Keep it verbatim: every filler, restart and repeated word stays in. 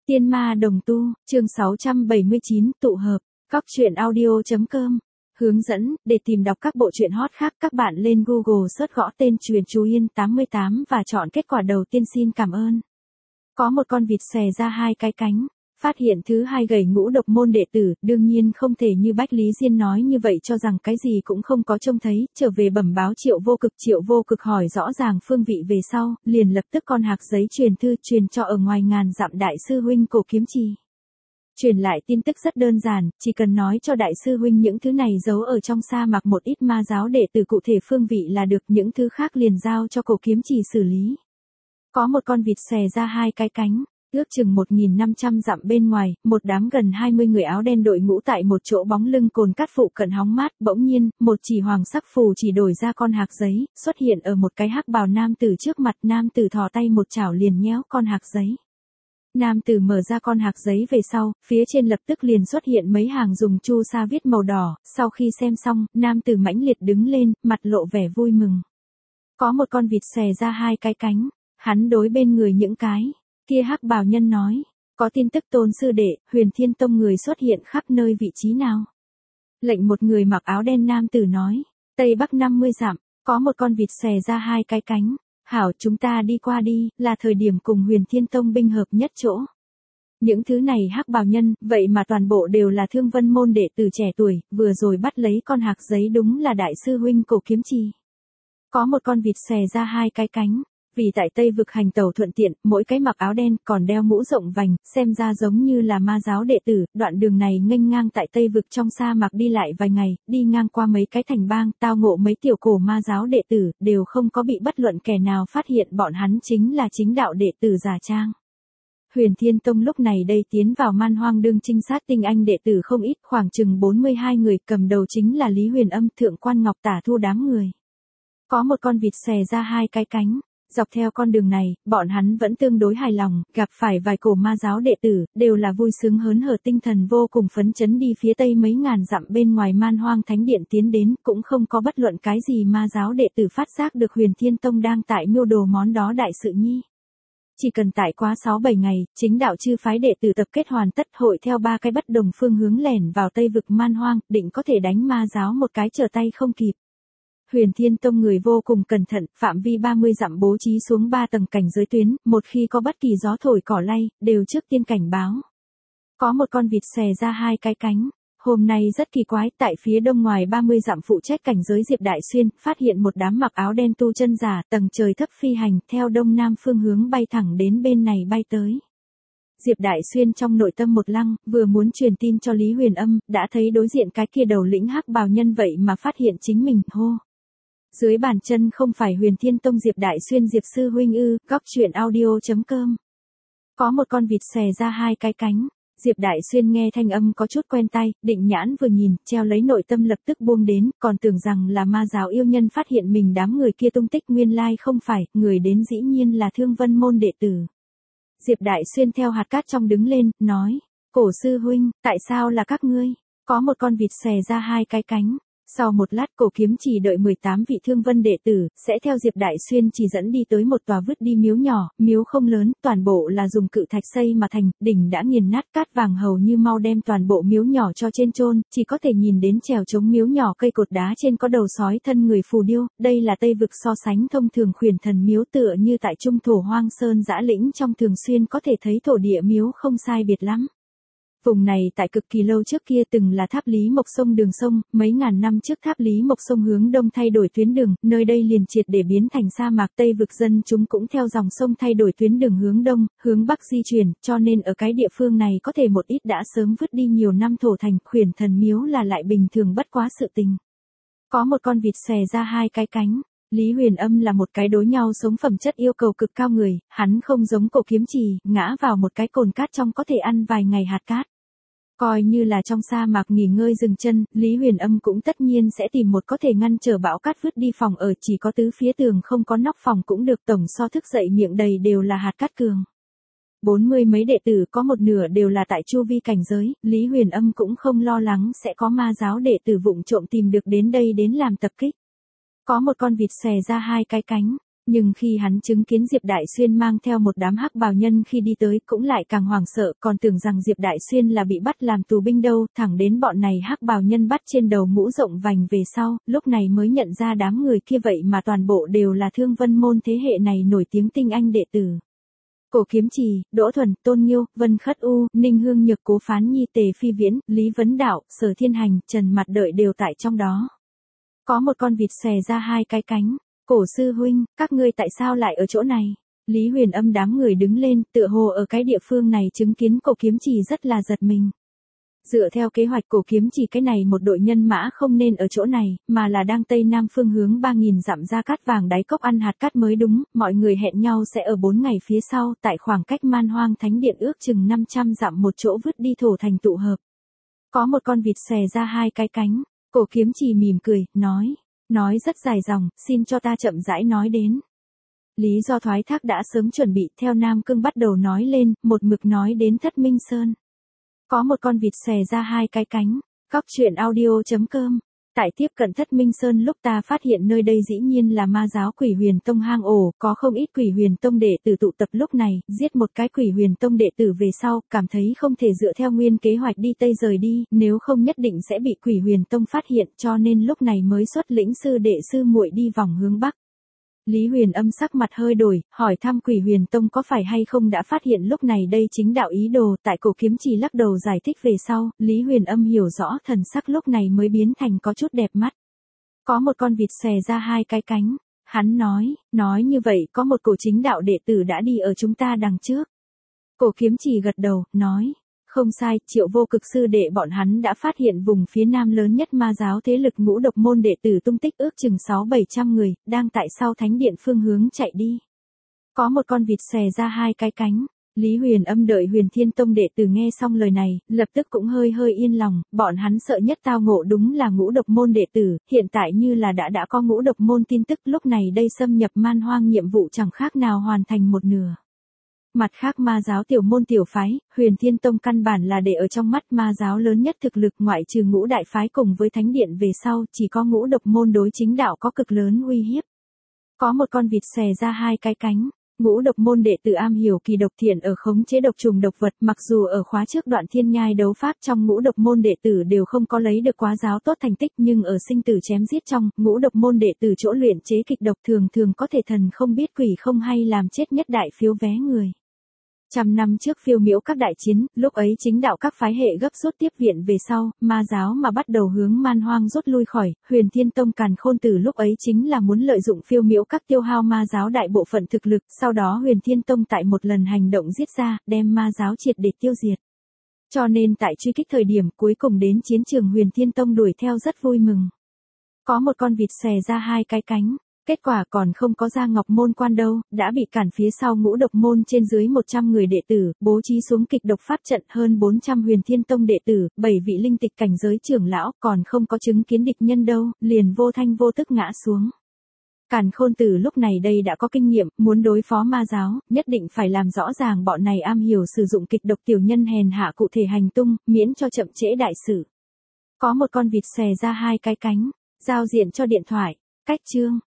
Tiên ma đồng tu, chương sáu trăm bảy mươi chín, tụ hợp, góc truyện audio.com. Hướng dẫn, để tìm đọc các bộ truyện hot khác các bạn lên Google search gõ tên Truyện Chú Yên tám mươi tám và chọn kết quả đầu tiên. Xin cảm ơn. Có một con vịt xòe ra hai cái cánh, phát hiện thứ hai gầy ngũ độc môn đệ tử, đương nhiên không thể như Bách Lý Diên nói như vậy cho rằng cái gì cũng không có trông thấy, trở về bẩm báo Triệu Vô Cực. Triệu Vô Cực hỏi rõ ràng phương vị về sau, liền lập tức con hạc giấy truyền thư truyền cho ở ngoài ngàn dặm đại sư huynh Cổ Kiếm Trì. Truyền lại tin tức rất đơn giản, chỉ cần nói cho đại sư huynh những thứ này giấu ở trong sa mạc một ít ma giáo đệ tử cụ thể phương vị là được, những thứ khác liền giao cho Cổ Kiếm Trì xử lý. Có một con vịt xòe ra hai cái cánh, ước chừng một nghìn năm trăm dặm bên ngoài, một đám gần hai mươi người áo đen đội ngũ tại một chỗ bóng lưng cồn cát phụ cận hóng mát, bỗng nhiên, một chỉ hoàng sắc phù chỉ đổi ra con hạc giấy, xuất hiện ở một cái hắc bào nam tử trước mặt. Nam tử thò tay một chảo liền nhéo con hạc giấy. Nam tử mở ra con hạc giấy về sau, phía trên lập tức liền xuất hiện mấy hàng dùng chu sa viết màu đỏ, sau khi xem xong, nam tử mãnh liệt đứng lên, mặt lộ vẻ vui mừng. Có một con vịt xòe ra hai cái cánh, hắn đối bên người những cái kia hắc bào nhân nói, có tin tức Tôn sư đệ, Huyền Thiên Tông người xuất hiện khắp nơi, vị trí nào? Lệnh một người mặc áo đen nam tử nói, Tây Bắc năm mươi dặm, có một con vịt xòe ra hai cái cánh, hảo chúng ta đi qua đi, là thời điểm cùng Huyền Thiên Tông binh hợp nhất chỗ. Những thứ này hắc bào nhân, vậy mà toàn bộ đều là Thương Vân môn đệ tử trẻ tuổi, vừa rồi bắt lấy con hạc giấy đúng là đại sư huynh Cổ Kiếm Trì. Có một con vịt xòe ra hai cái cánh, vì tại Tây vực hành tẩu thuận tiện, mỗi cái mặc áo đen còn đeo mũ rộng vành, xem ra giống như là ma giáo đệ tử. Đoạn đường này nghênh ngang tại Tây vực trong sa mạc đi lại vài ngày, đi ngang qua mấy cái thành bang, tao ngộ mấy tiểu cổ ma giáo đệ tử, đều không có bị bất luận kẻ nào phát hiện bọn hắn chính là chính đạo đệ tử giả trang. Huyền Thiên Tông lúc này đây tiến vào man hoang đương trinh sát tinh anh đệ tử không ít, khoảng chừng bốn mươi hai người, cầm đầu chính là Lý Huyền Âm, Thượng Quan Ngọc Tả Thu đám người. Có một con vịt xòe ra hai cái cánh. Dọc theo con đường này, bọn hắn vẫn tương đối hài lòng, gặp phải vài cổ ma giáo đệ tử, đều là vui sướng hớn hở, tinh thần vô cùng phấn chấn đi phía tây mấy ngàn dặm bên ngoài man hoang thánh điện tiến đến, cũng không có bất luận cái gì ma giáo đệ tử phát giác được Huyền Thiên Tông đang tại mưu đồ món đó đại sự nhi. Chỉ cần tại quá sáu bảy ngày, chính đạo chư phái đệ tử tập kết hoàn tất, hội theo ba cái bất đồng phương hướng lẻn vào Tây vực man hoang, định có thể đánh ma giáo một cái trở tay không kịp. Huyền Thiên Tông người vô cùng cẩn thận, phạm vi ba mươi dặm bố trí xuống ba tầng cảnh giới tuyến, một khi có bất kỳ gió thổi cỏ lay, đều trước tiên cảnh báo. Có một con vịt xòe ra hai cái cánh, hôm nay rất kỳ quái, tại phía đông ngoài ba mươi dặm phụ trách cảnh giới Diệp Đại Xuyên, phát hiện một đám mặc áo đen tu chân giả, tầng trời thấp phi hành, theo đông nam phương hướng bay thẳng đến bên này bay tới. Diệp Đại Xuyên trong nội tâm một lăng, vừa muốn truyền tin cho Lý Huyền Âm, đã thấy đối diện cái kia đầu lĩnh hắc bào nhân vậy mà phát hiện chính mình, hô. Dưới bàn chân không phải Huyền Thiên Tông Diệp Đại Xuyên Diệp sư huynh ư? Góc truyện audio.com. Có một con vịt xòe ra hai cái cánh, Diệp Đại Xuyên nghe thanh âm có chút quen tai, định nhãn vừa nhìn, treo lấy nội tâm lập tức buông đến, còn tưởng rằng là ma giáo yêu nhân phát hiện mình đám người kia tung tích, nguyên lai không phải, người đến dĩ nhiên là Thương Vân môn đệ tử. Diệp Đại Xuyên theo hạt cát trong đứng lên, nói, Cổ sư huynh, tại sao là các ngươi? Có một con vịt xòe ra hai cái cánh. Sau một lát, Cổ Kiếm Trì đợi mười tám vị Thương Vân đệ tử, sẽ theo Diệp Đại Xuyên chỉ dẫn đi tới một tòa vứt đi miếu nhỏ, miếu không lớn, toàn bộ là dùng cự thạch xây mà thành, đỉnh đã nghiền nát, cát vàng hầu như mau đem toàn bộ miếu nhỏ cho trên chôn, chỉ có thể nhìn đến trèo chống miếu nhỏ cây cột đá trên có đầu sói thân người phù điêu, đây là Tây vực so sánh thông thường khuyển thần miếu, tựa như tại trung thổ hoang sơn dã lĩnh trong thường xuyên có thể thấy thổ địa miếu không sai biệt lắm. Vùng này tại cực kỳ lâu trước kia từng là Tháp Lý Mộc sông đường sông, mấy ngàn năm trước Tháp Lý Mộc sông hướng đông thay đổi tuyến đường, nơi đây liền triệt để biến thành sa mạc, Tây vực dân chúng cũng theo dòng sông thay đổi tuyến đường hướng đông, hướng bắc di chuyển, cho nên ở cái địa phương này có thể một ít đã sớm vứt đi nhiều năm thổ thành, khuyển thần miếu là lại bình thường bất quá sự tình. Có một con vịt xòe ra hai cái cánh. Lý Huyền Âm là một cái đối nhau sống phẩm chất yêu cầu cực cao người, hắn không giống Cổ Kiếm Trì, ngã vào một cái cồn cát trong có thể ăn vài ngày hạt cát. Coi như là trong sa mạc nghỉ ngơi dừng chân, Lý Huyền Âm cũng tất nhiên sẽ tìm một có thể ngăn trở bão cát vứt đi phòng ở, chỉ có tứ phía tường không có nóc phòng cũng được, tổng so thức dậy miệng đầy đều là hạt cát cường. Bốn mươi mấy đệ tử có một nửa đều là tại chu vi cảnh giới, Lý Huyền Âm cũng không lo lắng sẽ có ma giáo đệ tử vụng trộm tìm được đến đây đến làm tập kích. Có một con vịt xòe ra hai cái cánh, Nhưng khi hắn chứng kiến Diệp Đại Xuyên mang theo một đám hắc bào nhân khi đi tới cũng lại càng hoảng sợ, còn tưởng rằng Diệp Đại Xuyên là bị bắt làm tù binh đâu, thẳng đến bọn này hắc bào nhân bắt trên đầu mũ rộng vành về sau, lúc này mới nhận ra đám người kia vậy mà toàn bộ đều là Thương Vân môn thế hệ này nổi tiếng tinh anh đệ tử. Cổ Kiếm Trì, Đỗ Thuần, Tôn Nghiêu, Vân Khất U, Ninh Hương Nhược, Cố Phán Nhi, Tề Phi Viễn, Lý Vấn Đạo, Sở Thiên Hành, Trần Mặt Đợi đều tại trong đó. Có một con vịt xòe ra hai cái cánh. Cổ sư huynh, các ngươi tại sao lại ở chỗ này? Lý Huyền Âm đám người đứng lên, tựa hồ ở cái địa phương này chứng kiến Cổ Kiếm Trì rất là giật mình. Dựa theo kế hoạch Cổ Kiếm Trì cái này một đội nhân mã không nên ở chỗ này, mà là đang tây nam phương hướng ba nghìn dặm ra cát vàng đáy cốc ăn hạt cát mới đúng, mọi người hẹn nhau sẽ ở bốn ngày phía sau, tại khoảng cách Man Hoang Thánh Điện ước chừng năm trăm dặm một chỗ vứt đi thổ thành tụ hợp. Có một con vịt xòe ra hai cái cánh, Cổ Kiếm Trì mỉm cười, nói, nói rất dài dòng, xin cho ta chậm rãi nói đến. Lý do thoái thác đã sớm chuẩn bị, theo Nam Cương bắt đầu nói lên, một mực nói đến Thất Minh Sơn. Có một con vịt xòe ra hai cái cánh, Cóc Truyện Audio chấm com. Tại tiếp cận Thất Minh Sơn lúc ta phát hiện nơi đây dĩ nhiên là ma giáo Quỷ Huyền Tông hang ổ, có không ít Quỷ Huyền Tông đệ tử tụ tập lúc này, giết một cái Quỷ Huyền Tông đệ tử về sau, cảm thấy không thể dựa theo nguyên kế hoạch đi Tây rời đi, nếu không nhất định sẽ bị Quỷ Huyền Tông phát hiện, cho nên lúc này mới xuất lĩnh sư đệ sư muội đi vòng hướng Bắc. Lý Huyền Âm sắc mặt hơi đổi, hỏi thăm Quỷ Huyền Tông có phải hay không đã phát hiện lúc này đây chính đạo ý đồ, tại Cổ Kiếm Trì lắc đầu giải thích về sau, Lý Huyền Âm hiểu rõ thần sắc lúc này mới biến thành có chút đẹp mắt. Có một con vịt xòe ra hai cái cánh, hắn nói, nói như vậy có một cổ chính đạo đệ tử đã đi ở chúng ta đằng trước. Cổ Kiếm Trì gật đầu, nói, không sai, Triệu Vô Cực sư đệ bọn hắn đã phát hiện vùng phía nam lớn nhất ma giáo thế lực Ngũ Độc môn đệ tử tung tích ước chừng sáu bảy trăm người, đang tại sau thánh điện phương hướng chạy đi. Có một con vịt xòe ra hai cái cánh, Lý Huyền Âm đợi Huyền Thiên Tông đệ tử nghe xong lời này, lập tức cũng hơi hơi yên lòng, bọn hắn sợ nhất tao ngộ đúng là Ngũ Độc môn đệ tử, hiện tại như là đã đã có Ngũ Độc môn tin tức, lúc này đây xâm nhập Man Hoang nhiệm vụ chẳng khác nào hoàn thành một nửa. Mặt khác ma giáo tiểu môn tiểu phái, Huyền Thiên Tông căn bản là để ở trong mắt ma giáo lớn nhất thực lực, ngoại trừ Ngũ đại phái cùng với thánh điện về sau, chỉ có Ngũ Độc môn đối chính đạo có cực lớn uy hiếp. Có một con vịt xòe ra hai cái cánh, Ngũ Độc môn đệ tử am hiểu kỳ độc thiện ở khống chế độc trùng độc vật, mặc dù ở khóa trước đoạn thiên nhai đấu pháp trong Ngũ Độc môn đệ tử đều không có lấy được quá giáo tốt thành tích, nhưng ở sinh tử chém giết trong, Ngũ Độc môn đệ tử chỗ luyện chế kịch độc thường thường có thể thần không biết quỷ không hay làm chết nhất đại phiếu vé người. Trăm năm trước phiêu miễu các đại chiến, lúc ấy chính đạo các phái hệ gấp rút tiếp viện về sau, ma giáo mà bắt đầu hướng Man Hoang rút lui khỏi, Huyền Thiên Tông Càn Khôn Tử lúc ấy chính là muốn lợi dụng phiêu miễu các tiêu hao ma giáo đại bộ phận thực lực, sau đó Huyền Thiên Tông tại một lần hành động giết ra, đem ma giáo triệt để tiêu diệt. Cho nên tại truy kích thời điểm cuối cùng đến chiến trường Huyền Thiên Tông đuổi theo rất vui mừng. Có một con vịt xòe ra hai cái cánh. Kết quả còn không có ra Ngọc môn quan đâu, đã bị cản phía sau Ngũ Độc môn trên dưới một trăm người đệ tử, bố trí xuống kịch độc pháp trận, hơn bốn trăm Huyền Thiên Tông đệ tử, bảy vị linh tịch cảnh giới trưởng lão, còn không có chứng kiến địch nhân đâu, liền vô thanh vô tức ngã xuống. Càn Khôn Tử lúc này đây đã có kinh nghiệm, muốn đối phó ma giáo, nhất định phải làm rõ ràng bọn này am hiểu sử dụng kịch độc tiểu nhân hèn hạ cụ thể hành tung, miễn cho chậm trễ đại sự. Có một con vịt xòe ra hai cái cánh, giao diện cho điện thoại, cách chương.